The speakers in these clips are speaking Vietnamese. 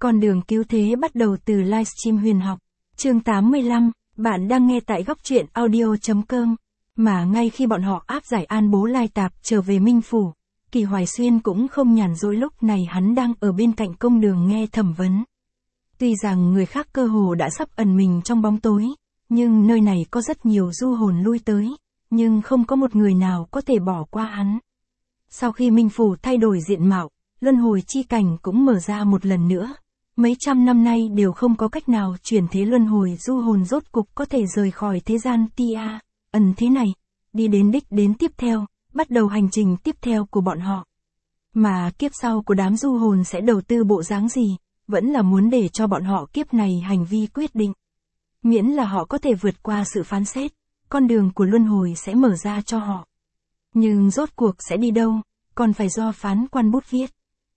Con đường cứu thế bắt đầu từ livestream huyền học. Chương 85, bạn đang nghe tại góc truyện audio.com. Mà ngay khi bọn họ áp giải An Bố Lai Tạp trở về Minh Phủ, Kỳ Hoài Xuyên cũng không nhàn rỗi, lúc này hắn đang ở bên cạnh công đường nghe thẩm vấn. Tuy rằng người khác cơ hồ đã sắp ẩn mình trong bóng tối, nhưng nơi này có rất nhiều du hồn lui tới, nhưng không có một người nào có thể bỏ qua hắn. Sau khi Minh Phủ thay đổi diện mạo, luân hồi chi cảnh cũng mở ra một lần nữa. Mấy trăm năm nay đều không có cách nào chuyển thế luân hồi, du hồn rốt cục có thể rời khỏi thế gian tia ẩn thế này, đi đến đích đến tiếp theo, bắt đầu hành trình tiếp theo của bọn họ. Mà kiếp sau của đám du hồn sẽ đầu tư bộ dáng gì, vẫn là muốn để cho bọn họ kiếp này hành vi quyết định. Miễn là họ có thể vượt qua sự phán xét, con đường của luân hồi sẽ mở ra cho họ. Nhưng rốt cuộc sẽ đi đâu, còn phải do phán quan bút viết.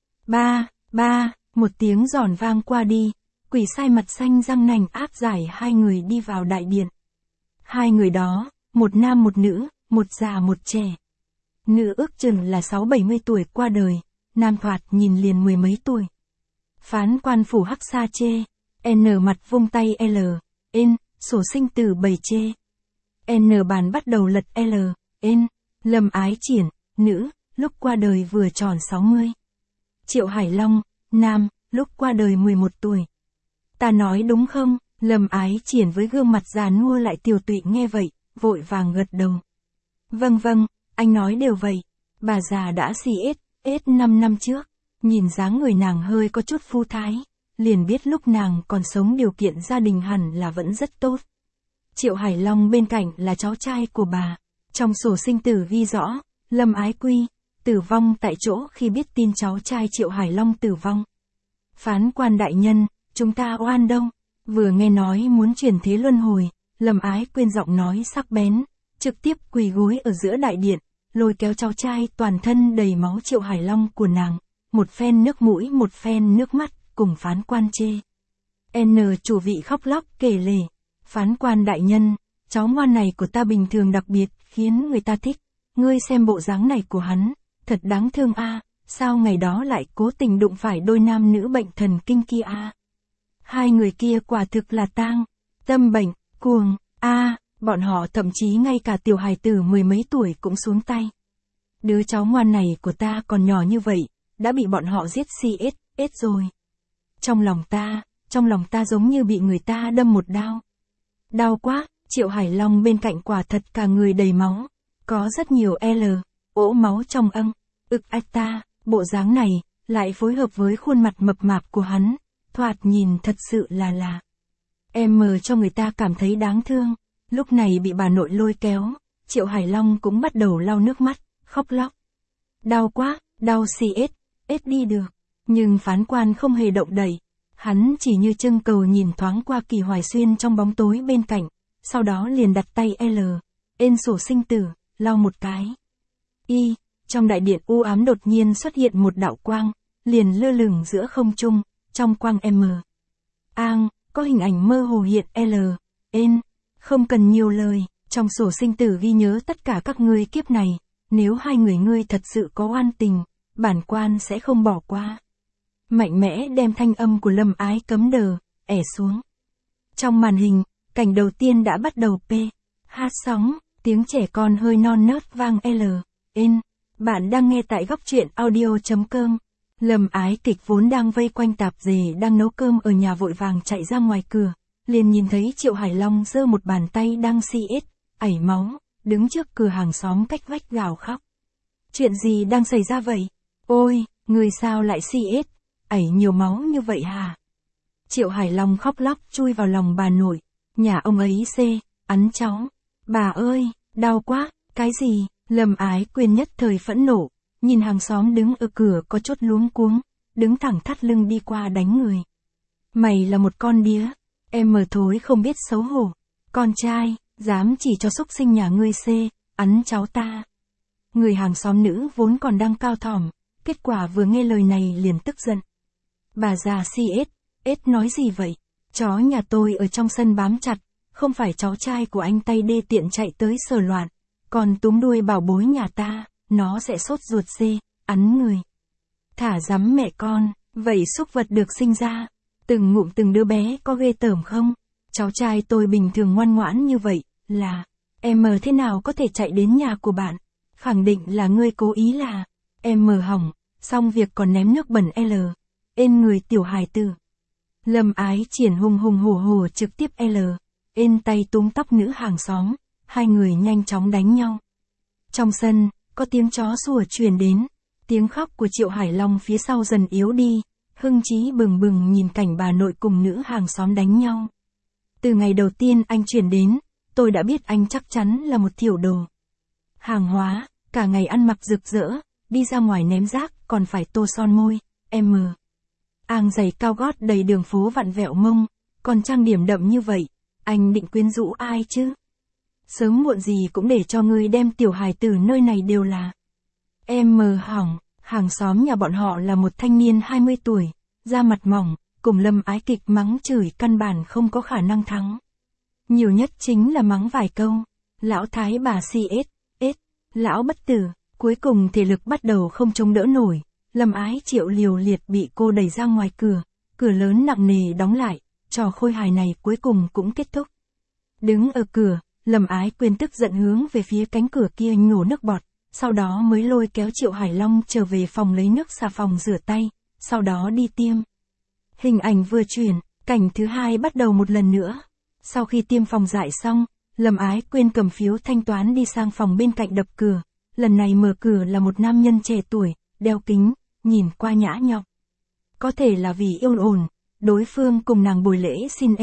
Một tiếng giòn vang qua đi, quỷ sai mặt xanh răng nành áp giải hai người đi vào đại điện. Hai người đó, một nam một nữ, một già một trẻ. Nữ ước chừng là 60-70 tuổi qua đời, nam thoạt nhìn liền mười mấy tuổi. Phán quan phủ hắc sa chê, N mặt vung tay L, N, sổ sinh tử 7 chê. N bàn bắt đầu lật L, N, Lâm Ái Triển, nữ, lúc qua đời vừa tròn 60. Triệu Hải Long, nam, lúc qua đời 11 tuổi. Ta nói đúng không? Lâm Ái Triển với gương mặt già nua lại tiều tụy nghe vậy, vội vàng gật đầu. Vâng, anh nói đều vậy. Bà già đã CS 5 năm trước, nhìn dáng người nàng hơi có chút phu thái, liền biết lúc nàng còn sống điều kiện gia đình hẳn là vẫn rất tốt. Triệu Hải Long bên cạnh là cháu trai của bà. Trong sổ sinh tử ghi rõ, Lâm Ái Quy tử vong tại chỗ khi biết tin cháu trai Triệu Hải Long tử vong. Phán quan đại nhân, chúng ta oan đâu? Vừa nghe nói muốn chuyển thế luân hồi, Lâm Ái Quyên giọng nói sắc bén, trực tiếp quỳ gối ở giữa đại điện, lôi kéo cháu trai toàn thân đầy máu Triệu Hải Long của nàng, một phen nước mũi một phen nước mắt, cùng phán quan chê. N chủ vị khóc lóc kể lể, phán quan đại nhân, cháu ngoan này của ta bình thường đặc biệt, khiến người ta thích, ngươi xem bộ dáng này của hắn, thật đáng thương a, sao ngày đó lại cố tình đụng phải đôi nam nữ bệnh thần kinh kia a. Hai người kia quả thực là tang, tâm bệnh, cuồng, bọn họ thậm chí ngay cả tiểu hài tử mười mấy tuổi cũng xuống tay. Đứa cháu ngoan này của ta còn nhỏ như vậy, đã bị bọn họ giết CS rồi. Trong lòng ta giống như bị người ta đâm một đao. Đau quá, Triệu Hải Long bên cạnh quả thật cả người đầy máu, có rất nhiều ổ máu trong âng, ta, bộ dáng này, lại phối hợp với khuôn mặt mập mạp của hắn, thoạt nhìn thật sự là cho người ta cảm thấy đáng thương. Lúc này bị bà nội lôi kéo, Triệu Hải Long cũng bắt đầu lau nước mắt, khóc lóc. Đau quá, đau CS đi được. Nhưng phán quan không hề động đậy, hắn chỉ như trưng cầu nhìn thoáng qua Kỳ Hoài Xuyên trong bóng tối bên cạnh, sau đó liền đặt tay N sổ sinh tử, lau một cái. Trong đại điện u ám đột nhiên xuất hiện một đạo quang, liền lơ lửng giữa không trung, trong quang có hình ảnh mơ hồ hiện N, không cần nhiều lời, trong sổ sinh tử ghi nhớ tất cả các ngươi kiếp này, nếu hai người ngươi thật sự có oan tình, bản quan sẽ không bỏ qua. Mạnh mẽ đem thanh âm của Lâm Ái cấm đờ, xuống. Trong màn hình, cảnh đầu tiên đã bắt đầu hát sóng, tiếng trẻ con hơi non nớt vang N. Bạn đang nghe tại góc truyện audio.com. Lâm Ái Kịch vốn đang vây quanh tạp dề đang nấu cơm ở nhà vội vàng chạy ra ngoài cửa, liền nhìn thấy Triệu Hải Long giơ một bàn tay đang ảy máu, đứng trước cửa hàng xóm cách vách gào khóc. Chuyện gì đang xảy ra vậy? Ôi, người sao lại ảy nhiều máu như vậy hả? Triệu Hải Long khóc lóc chui vào lòng bà nội, nhà ông ấy ắn cháu. Bà ơi, đau quá, cái gì? Lâm Ái Quyên nhất thời phẫn nộ, nhìn hàng xóm đứng ở cửa có chút luống cuống, đứng thẳng thắt lưng đi qua đánh người. Mày là một con đĩa, thối không biết xấu hổ, con trai, dám chỉ cho xúc sinh nhà ngươi ắn cháu ta. Người hàng xóm nữ vốn còn đang cao thỏm, kết quả vừa nghe lời này liền tức giận. Bà già CS nói gì vậy? Chó nhà tôi ở trong sân bám chặt, không phải cháu trai của anh tay đê tiện chạy tới sờ loạn, còn túm đuôi bảo bối nhà ta, nó sẽ sốt ruột ắn người. Thả dắm mẹ con, vậy súc vật được sinh ra, Từng ngụm từng đứa bé có ghê tởm không? Cháu trai tôi bình thường ngoan ngoãn như vậy, là, em thế nào có thể chạy đến nhà của bạn? Khẳng định là ngươi cố ý là, em hỏng, xong việc còn ném nước bẩn ên người tiểu hài tử. Lâm Ái Triển hùng hùng hổ hổ trực tiếp ên tay túm tóc nữ hàng xóm, hai người nhanh chóng đánh nhau. Trong sân, có tiếng chó sủa truyền đến, tiếng khóc của Triệu Hải Long phía sau dần yếu đi, hưng chí bừng bừng nhìn cảnh bà nội cùng nữ hàng xóm đánh nhau. Từ ngày đầu tiên anh chuyển đến, tôi đã biết anh chắc chắn là một tiểu đồ hàng hóa, cả ngày ăn mặc rực rỡ, đi ra ngoài ném rác, còn phải tô son môi, áng giày cao gót đầy đường phố vặn vẹo mông, còn trang điểm đậm như vậy, anh định quyến rũ ai chứ? Sớm muộn gì cũng để cho ngươi đem tiểu hài tử nơi này đều là. Hỏng, hàng xóm nhà bọn họ là một thanh niên 20 tuổi, da mặt mỏng, cùng Lâm Ái kịch mắng chửi căn bản không có khả năng thắng. Nhiều nhất chính là mắng vài câu, lão thái bà lão bất tử, cuối cùng thể lực bắt đầu không chống đỡ nổi, Lâm Ái Triệu liều liệt bị cô đẩy ra ngoài cửa lớn nặng nề đóng lại, trò khôi hài này cuối cùng cũng kết thúc. Đứng ở cửa, Lâm Ái Quyên tức giận hướng về phía cánh cửa kia nhổ nước bọt, sau đó mới lôi kéo Triệu Hải Long trở về phòng lấy nước xà phòng rửa tay, sau đó đi tiêm. Hình ảnh vừa chuyển, cảnh thứ hai bắt đầu một lần nữa. Sau khi tiêm phòng dại xong, Lâm Ái Quyên cầm phiếu thanh toán đi sang phòng bên cạnh đập cửa, lần này mở cửa là một nam nhân trẻ tuổi, đeo kính, nhìn qua nhã nhọc. Có thể là vì yêu ổn, đối phương cùng nàng buổi lễ xin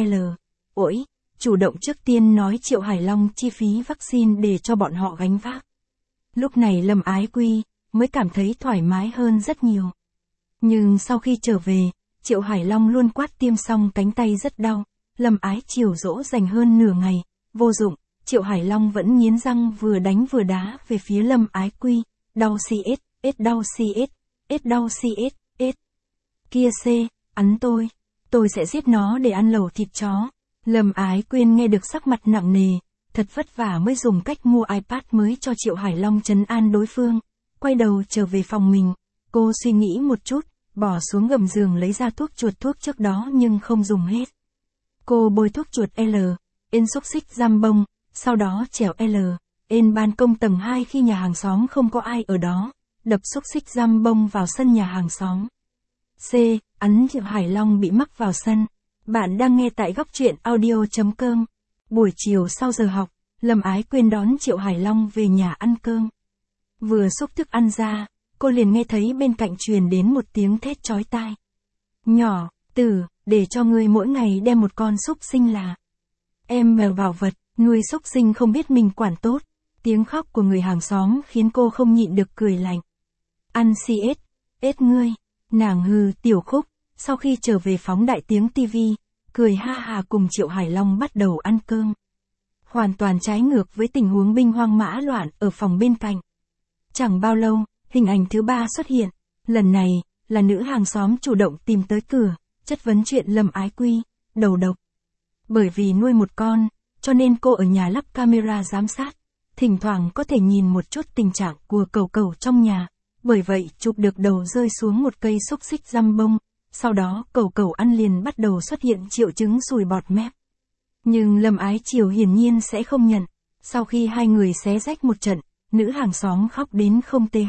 chủ động trước tiên nói Triệu Hải Long chi phí vaccine để cho bọn họ gánh vác. Lúc này Lâm Ái Quy mới cảm thấy thoải mái hơn rất nhiều. Nhưng sau khi trở về, Triệu Hải Long luôn quát tiêm xong cánh tay rất đau, Lâm Ái chiều dỗ dành hơn nửa ngày, vô dụng, Triệu Hải Long vẫn nghiến răng vừa đánh vừa đá về phía Lâm Ái Quy, đau đau đau kia ắn tôi sẽ giết nó để ăn lẩu thịt chó. Lâm Ái Quyên nghe được sắc mặt nặng nề, thật vất vả mới dùng cách mua iPad mới cho Triệu Hải Long trấn an đối phương, quay đầu trở về phòng mình, cô suy nghĩ một chút, bỏ xuống gầm giường lấy ra thuốc chuột thuốc trước đó nhưng không dùng hết. Cô bôi thuốc chuột ên xúc xích giam bông, sau đó trèo ên ban công tầng 2 khi nhà hàng xóm không có ai ở đó, đập xúc xích giam bông vào sân nhà hàng xóm. Ắn Triệu Hải Long bị mắc vào sân. Bạn đang nghe tại góc truyện audio.com. Buổi chiều sau giờ học, Lâm Ái Quyên đón Triệu Hải Long về nhà ăn cơm. Vừa xúc thức ăn ra, cô liền nghe thấy bên cạnh truyền đến một tiếng thét chói tai. Nhỏ, Tử, để cho ngươi mỗi ngày đem một con súc sinh là. Bảo vật, nuôi súc sinh không biết mình quản tốt. Tiếng khóc của người hàng xóm khiến cô không nhịn được cười lạnh. Ăn ngươi. Nàng hừ tiểu khúc, sau khi trở về phóng đại tiếng tivi, cười ha hà cùng Triệu Hải Long bắt đầu ăn cơm. Hoàn toàn trái ngược với tình huống binh hoang mã loạn ở phòng bên cạnh. Chẳng bao lâu, hình ảnh thứ 3 xuất hiện, lần này, là nữ hàng xóm chủ động tìm tới cửa, chất vấn chuyện Lâm Ái Quy, đầu độc. Bởi vì nuôi một con, cho nên cô ở nhà lắp camera giám sát, thỉnh thoảng có thể nhìn một chút tình trạng của cẩu trong nhà, bởi vậy chụp được đầu rơi xuống một cây xúc xích giam bông, sau đó cẩu ăn liền bắt đầu xuất hiện triệu chứng sùi bọt mép. Nhưng Lâm Ái Triều hiển nhiên sẽ không nhận, sau khi hai người xé rách một trận, nữ hàng xóm khóc đến không th.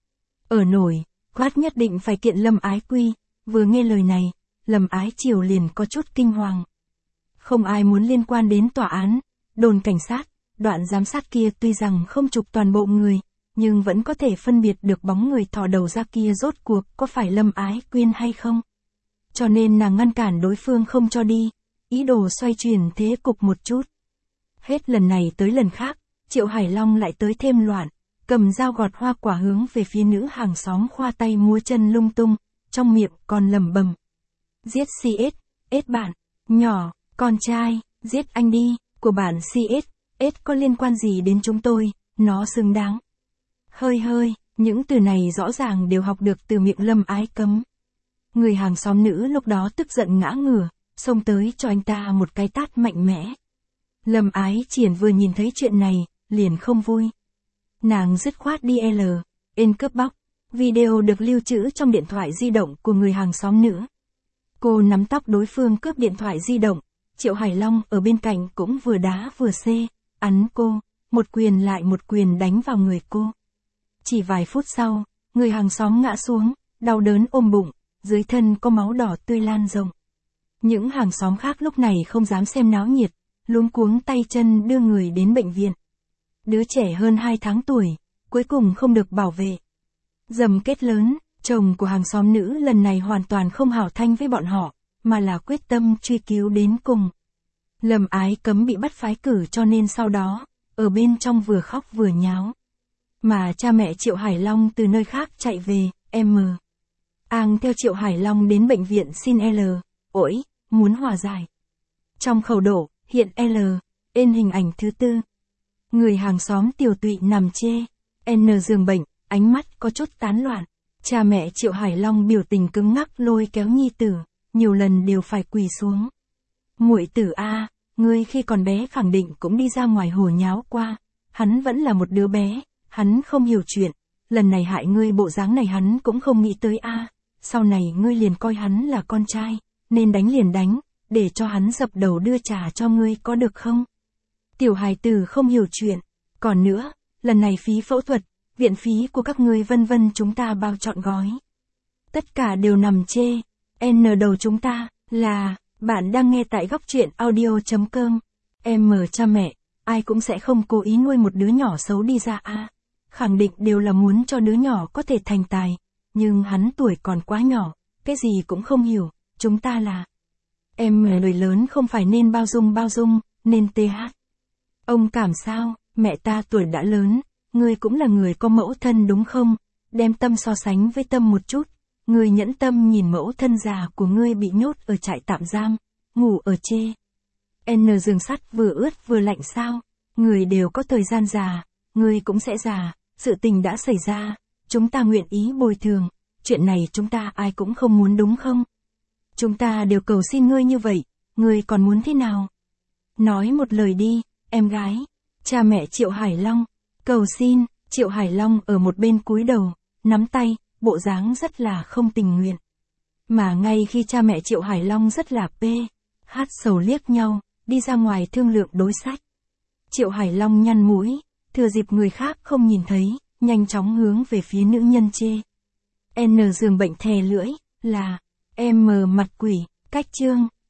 Ở nổi, quát nhất định phải kiện Lâm Ái Quy, vừa nghe lời này, Lâm Ái Triều liền có chút kinh hoàng. Không ai muốn liên quan đến tòa án, đồn cảnh sát, đoạn giám sát kia tuy rằng không chụp toàn bộ người, nhưng vẫn có thể phân biệt được bóng người thò đầu ra kia rốt cuộc có phải Lâm Ái Quyên hay không. Cho nên nàng ngăn cản đối phương không cho đi, ý đồ xoay chuyển thế cục một chút. Hết lần này tới lần khác, Triệu Hải Long lại tới thêm loạn, cầm dao gọt hoa quả hướng về phía nữ hàng xóm khoa tay múa chân lung tung, trong miệng còn lẩm bẩm. Giết bạn, nhỏ, con trai, giết anh đi, của bạn có liên quan gì đến chúng tôi, nó xứng đáng. Hơi, những từ này rõ ràng đều học được từ miệng Lâm Ái Cấm. Người hàng xóm nữ lúc đó tức giận ngã ngửa, xông tới cho anh ta một cái tát mạnh mẽ. Lâm Ái Triển vừa nhìn thấy chuyện này, liền không vui. Nàng dứt khoát đi cướp bóc, video được lưu trữ trong điện thoại di động của người hàng xóm nữ. Cô nắm tóc đối phương cướp điện thoại di động, Triệu Hải Long ở bên cạnh cũng vừa đá vừa xê, ắn cô, một quyền lại một quyền đánh vào người cô. Chỉ vài phút sau, người hàng xóm ngã xuống, đau đớn ôm bụng, dưới thân có máu đỏ tươi lan rộng. Những hàng xóm khác lúc này không dám xem náo nhiệt, luống cuống tay chân đưa người đến bệnh viện. Đứa trẻ hơn 2 tháng tuổi, cuối cùng không được bảo vệ. Dầm kết lớn, chồng của hàng xóm nữ lần này hoàn toàn không hảo thanh với bọn họ, mà là quyết tâm truy cứu đến cùng. Lâm Ái Cấm bị bắt phái cử cho nên sau đó, ở bên trong vừa khóc vừa nháo. Mà cha mẹ Triệu Hải Long từ nơi khác chạy về, Ang theo Triệu Hải Long đến bệnh viện xin ổi, muốn hòa giải. Trong khẩu độ, hiện in hình ảnh thứ 4. Người hàng xóm tiều tụy nằm chê, giường bệnh, ánh mắt có chút tán loạn. Cha mẹ Triệu Hải Long biểu tình cứng ngắc lôi kéo nhi tử, nhiều lần đều phải quỳ xuống. Muội tử a, ngươi khi còn bé khẳng định cũng đi ra ngoài hồ nháo qua, hắn vẫn là một đứa bé, hắn không hiểu chuyện, lần này hại ngươi bộ dáng này hắn cũng không nghĩ tới a, sau này ngươi liền coi hắn là con trai, nên đánh liền đánh, để cho hắn dập đầu đưa trả cho ngươi có được không? Tiểu hài tử không hiểu chuyện, còn nữa, lần này phí phẫu thuật, viện phí của các ngươi vân vân chúng ta bao trọn gói. Tất cả đều nằm chê, đầu chúng ta, là, bạn đang nghe tại góc truyện audio.com. Cha mẹ, ai cũng sẽ không cố ý nuôi một đứa nhỏ xấu đi ra a, khẳng định đều là muốn cho đứa nhỏ có thể thành tài, nhưng hắn tuổi còn quá nhỏ, cái gì cũng không hiểu, chúng ta là. Người lớn không phải nên bao dung, nên Ông cảm sao, mẹ ta tuổi đã lớn, ngươi cũng là người có mẫu thân đúng không? Đem tâm so sánh với tâm một chút, ngươi nhẫn tâm nhìn mẫu thân già của ngươi bị nhốt ở trại tạm giam, ngủ ở chê. Giường sắt vừa ướt vừa lạnh sao? Người đều có thời gian già, ngươi cũng sẽ già, sự tình đã xảy ra, chúng ta nguyện ý bồi thường, chuyện này chúng ta ai cũng không muốn đúng không? Chúng ta đều cầu xin ngươi như vậy, ngươi còn muốn thế nào? Nói một lời đi, em gái. Cha mẹ Triệu Hải Long, cầu xin. Triệu Hải Long ở một bên cúi đầu, nắm tay, bộ dáng rất là không tình nguyện. Mà ngay khi cha mẹ Triệu Hải Long rất là sầu liếc nhau, đi ra ngoài thương lượng đối sách. Triệu Hải Long nhăn mũi, thừa dịp người khác không nhìn thấy, nhanh chóng hướng về phía nữ nhân chê. Giường bệnh thè lưỡi, là, mặt quỷ, cách chương.